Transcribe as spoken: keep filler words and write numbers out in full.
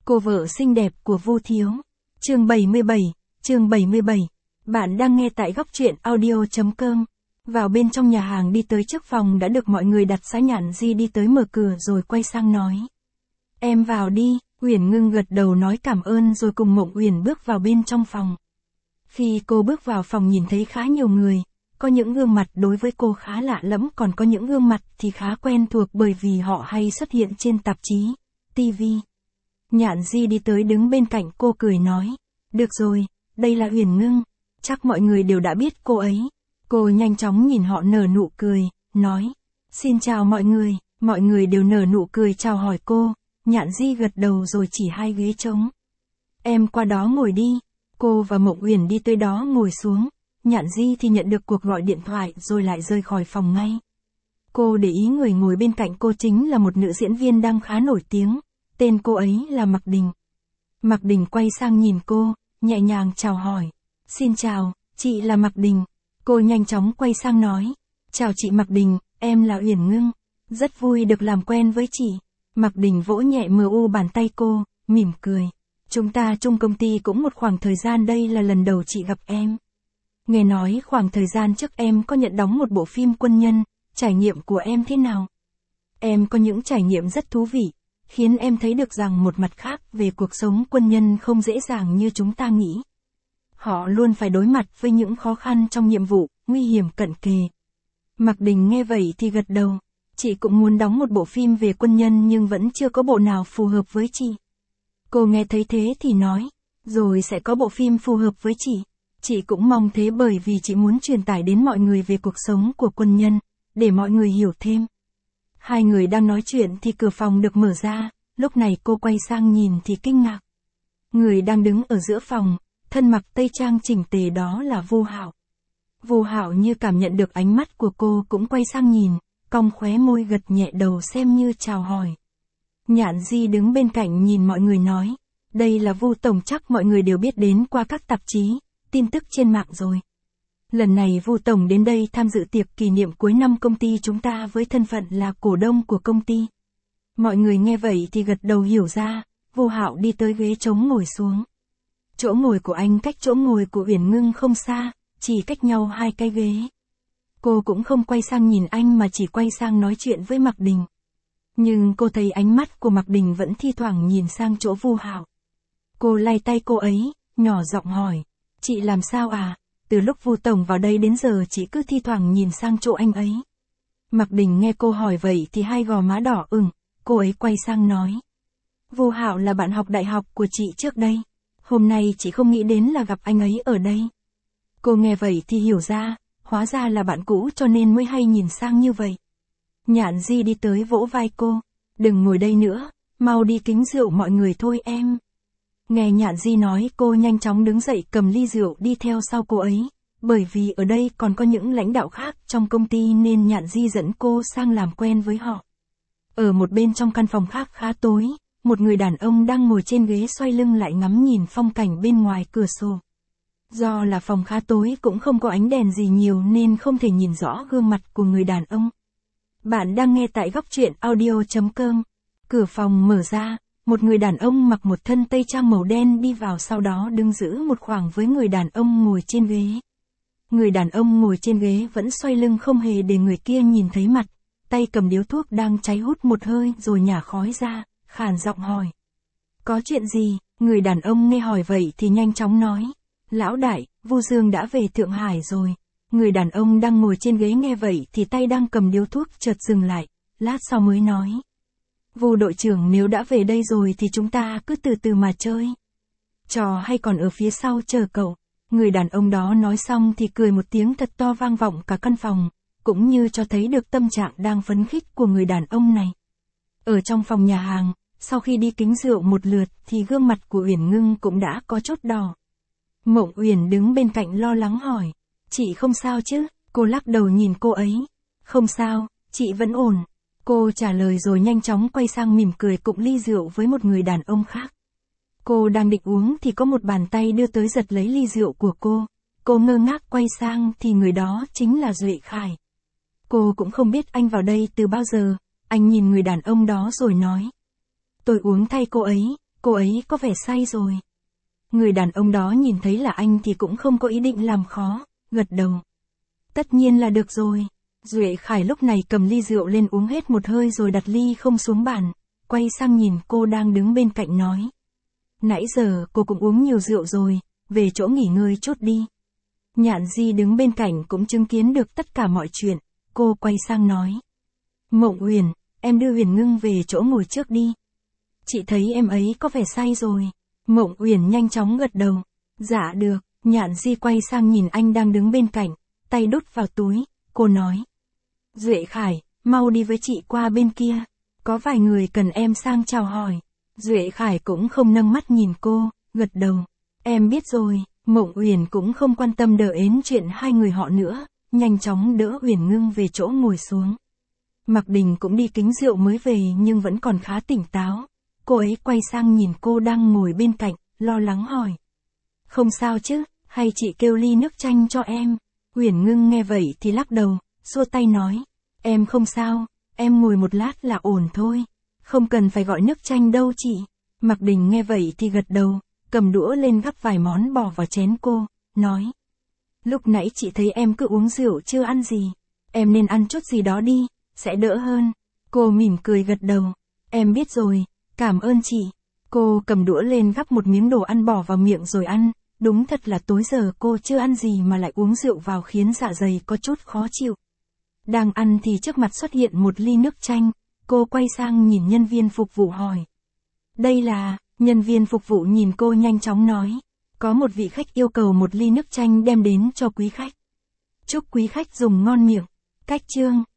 Cô vợ xinh đẹp của Vu Thiếu. Chương bảy mươi bảy, chương bảy mươi bảy. Bạn đang nghe tại góc truyện audio chấm com. Vào bên trong nhà hàng đi tới trước phòng đã được mọi người đặt xã Nhạn Di đi tới mở cửa rồi quay sang nói. Em vào đi, Uyển Ngưng gật đầu nói cảm ơn rồi cùng Mộng Uyển bước vào bên trong phòng. Khi cô bước vào phòng nhìn thấy khá nhiều người, có những gương mặt đối với cô khá lạ lẫm còn có những gương mặt thì khá quen thuộc bởi vì họ hay xuất hiện trên tạp chí, ti vi. Nhạn Di đi tới đứng bên cạnh cô cười nói, được rồi, đây là Uyển Ngưng, chắc mọi người đều đã biết cô ấy. Cô nhanh chóng nhìn họ nở nụ cười, nói, xin chào mọi người, mọi người đều nở nụ cười chào hỏi cô, Nhạn Di gật đầu rồi chỉ hai ghế trống. Em qua đó ngồi đi, cô và Mộng Uyển đi tới đó ngồi xuống, Nhạn Di thì nhận được cuộc gọi điện thoại rồi lại rời khỏi phòng ngay. Cô để ý người ngồi bên cạnh cô chính là một nữ diễn viên đang khá nổi tiếng, tên cô ấy là Mạc Đình. Mạc Đình quay sang nhìn cô, nhẹ nhàng chào hỏi, xin chào, chị là Mạc Đình. Cô nhanh chóng quay sang nói, chào chị Mạc Đình, em là Uyển Ngưng, rất vui được làm quen với chị. Mạc Đình vỗ nhẹ mờ u bàn tay cô, mỉm cười, chúng ta chung công ty cũng một khoảng thời gian đây là lần đầu chị gặp em. Nghe nói khoảng thời gian trước em có nhận đóng một bộ phim quân nhân, trải nghiệm của em thế nào? Em có những trải nghiệm rất thú vị, khiến em thấy được rằng một mặt khác về cuộc sống quân nhân không dễ dàng như chúng ta nghĩ. Họ luôn phải đối mặt với những khó khăn trong nhiệm vụ, nguy hiểm cận kề. Mạc Đình nghe vậy thì gật đầu, chị cũng muốn đóng một bộ phim về quân nhân nhưng vẫn chưa có bộ nào phù hợp với chị. Cô nghe thấy thế thì nói, rồi sẽ có bộ phim phù hợp với chị. Chị cũng mong thế bởi vì chị muốn truyền tải đến mọi người về cuộc sống của quân nhân, để mọi người hiểu thêm. Hai người đang nói chuyện thì cửa phòng được mở ra, lúc này cô quay sang nhìn thì kinh ngạc. Người đang đứng ở giữa phòng, thân mặc tây trang chỉnh tề đó là Vu Hạo. Vu Hạo như cảm nhận được ánh mắt của cô cũng quay sang nhìn, cong khóe môi gật nhẹ đầu xem như chào hỏi. Nhạn Di đứng bên cạnh nhìn mọi người nói, đây là Vu Tổng chắc mọi người đều biết đến qua các tạp chí, tin tức trên mạng rồi. Lần này Vu Tổng đến đây tham dự tiệc kỷ niệm cuối năm công ty chúng ta với thân phận là cổ đông của công ty. Mọi người nghe vậy thì gật đầu hiểu ra, Vu Hạo đi tới ghế trống ngồi xuống. Chỗ ngồi của anh cách chỗ ngồi của Uyển Ngưng không xa, chỉ cách nhau hai cái ghế. Cô cũng không quay sang nhìn anh mà chỉ quay sang nói chuyện với Mạc Đình. Nhưng cô thấy ánh mắt của Mạc Đình vẫn thi thoảng nhìn sang chỗ Vu Hạo. Cô lay tay cô ấy, nhỏ giọng hỏi, chị làm sao à? Từ lúc Vu Tổng vào đây đến giờ chị cứ thi thoảng nhìn sang chỗ anh ấy. Mạc Đình nghe cô hỏi vậy thì hai gò má đỏ ửng, cô ấy quay sang nói. Vu Hạo là bạn học đại học của chị trước đây. Hôm nay chị không nghĩ đến là gặp anh ấy ở đây. Cô nghe vậy thì hiểu ra, hóa ra là bạn cũ cho nên mới hay nhìn sang như vậy. Nhạn Di đi tới vỗ vai cô, đừng ngồi đây nữa, mau đi kính rượu mọi người thôi em. Nghe Nhạn Di nói cô nhanh chóng đứng dậy cầm ly rượu đi theo sau cô ấy, bởi vì ở đây còn có những lãnh đạo khác trong công ty nên Nhạn Di dẫn cô sang làm quen với họ. Ở một bên trong căn phòng khác khá tối, một người đàn ông đang ngồi trên ghế xoay lưng lại ngắm nhìn phong cảnh bên ngoài cửa sổ. Do là phòng khá tối cũng không có ánh đèn gì nhiều nên không thể nhìn rõ gương mặt của người đàn ông. Bạn đang nghe tại góc truyện audio chấm com. Cửa phòng mở ra, một người đàn ông mặc một thân tây trang màu đen đi vào sau đó đứng giữ một khoảng với người đàn ông ngồi trên ghế. Người đàn ông ngồi trên ghế vẫn xoay lưng không hề để người kia nhìn thấy mặt, tay cầm điếu thuốc đang cháy hút một hơi rồi nhả khói ra, khàn giọng hỏi. Có chuyện gì? Người đàn ông nghe hỏi vậy thì nhanh chóng nói. Lão đại, Vu Dương đã về Thượng Hải rồi. Người đàn ông đang ngồi trên ghế nghe vậy thì tay đang cầm điếu thuốc chợt dừng lại, lát sau mới nói. Vu đội trưởng nếu đã về đây rồi thì chúng ta cứ từ từ mà chơi. Trò hay còn ở phía sau chờ cậu. Người đàn ông đó nói xong thì cười một tiếng thật to vang vọng cả căn phòng, cũng như cho thấy được tâm trạng đang phấn khích của người đàn ông này. Ở trong phòng nhà hàng, sau khi đi kính rượu một lượt thì gương mặt của Uyển Ngưng cũng đã có chút đỏ. Mộng Uyển đứng bên cạnh lo lắng hỏi, chị không sao chứ? Cô lắc đầu nhìn cô ấy, không sao, chị vẫn ổn. Cô trả lời rồi nhanh chóng quay sang mỉm cười cụng ly rượu với một người đàn ông khác. Cô đang định uống thì có một bàn tay đưa tới giật lấy ly rượu của cô. Cô ngơ ngác quay sang thì người đó chính là Duệ Khải. Cô cũng không biết anh vào đây từ bao giờ, anh nhìn người đàn ông đó rồi nói. Tôi uống thay cô ấy, cô ấy có vẻ say rồi. Người đàn ông đó nhìn thấy là anh thì cũng không có ý định làm khó, gật đầu. Tất nhiên là được rồi. Duệ Khải lúc này cầm ly rượu lên uống hết một hơi rồi đặt ly không xuống bàn, quay sang nhìn cô đang đứng bên cạnh nói. Nãy giờ cô cũng uống nhiều rượu rồi, về chỗ nghỉ ngơi chút đi. Nhạn Di đứng bên cạnh cũng chứng kiến được tất cả mọi chuyện, cô quay sang nói. Mộng Uyển, em đưa Huyền Ngưng về chỗ ngồi trước đi. Chị thấy em ấy có vẻ say rồi. Mộng Uyển nhanh chóng gật đầu. Dạ được, Nhạn Di quay sang nhìn anh đang đứng bên cạnh, tay đút vào túi, cô nói. Duệ Khải, mau đi với chị qua bên kia, có vài người cần em sang chào hỏi. Duệ Khải cũng không nâng mắt nhìn cô, gật đầu. Em biết rồi. Mộng Uyển cũng không quan tâm đỡ ến chuyện hai người họ nữa, nhanh chóng đỡ Huyền Ngưng về chỗ ngồi xuống. Mạc Đình cũng đi kính rượu mới về nhưng vẫn còn khá tỉnh táo. Cô ấy quay sang nhìn cô đang ngồi bên cạnh, lo lắng hỏi. Không sao chứ, hay chị kêu ly nước chanh cho em? Huyền Ngưng nghe vậy thì lắc đầu, xua tay nói. Em không sao, em ngồi một lát là ổn thôi. Không cần phải gọi nước chanh đâu chị. Mạc Đình nghe vậy thì gật đầu, cầm đũa lên gắp vài món bỏ vào chén cô, nói. Lúc nãy chị thấy em cứ uống rượu chưa ăn gì. Em nên ăn chút gì đó đi, sẽ đỡ hơn. Cô mỉm cười gật đầu. Em biết rồi, cảm ơn chị. Cô cầm đũa lên gắp một miếng đồ ăn bỏ vào miệng rồi ăn. Đúng thật là tối giờ cô chưa ăn gì mà lại uống rượu vào khiến dạ dày có chút khó chịu. Đang ăn thì trước mặt xuất hiện một ly nước chanh. Cô quay sang nhìn nhân viên phục vụ hỏi. Đây là... Nhân viên phục vụ nhìn cô nhanh chóng nói. Có một vị khách yêu cầu một ly nước chanh đem đến cho quý khách. Chúc quý khách dùng ngon miệng. Cách chương.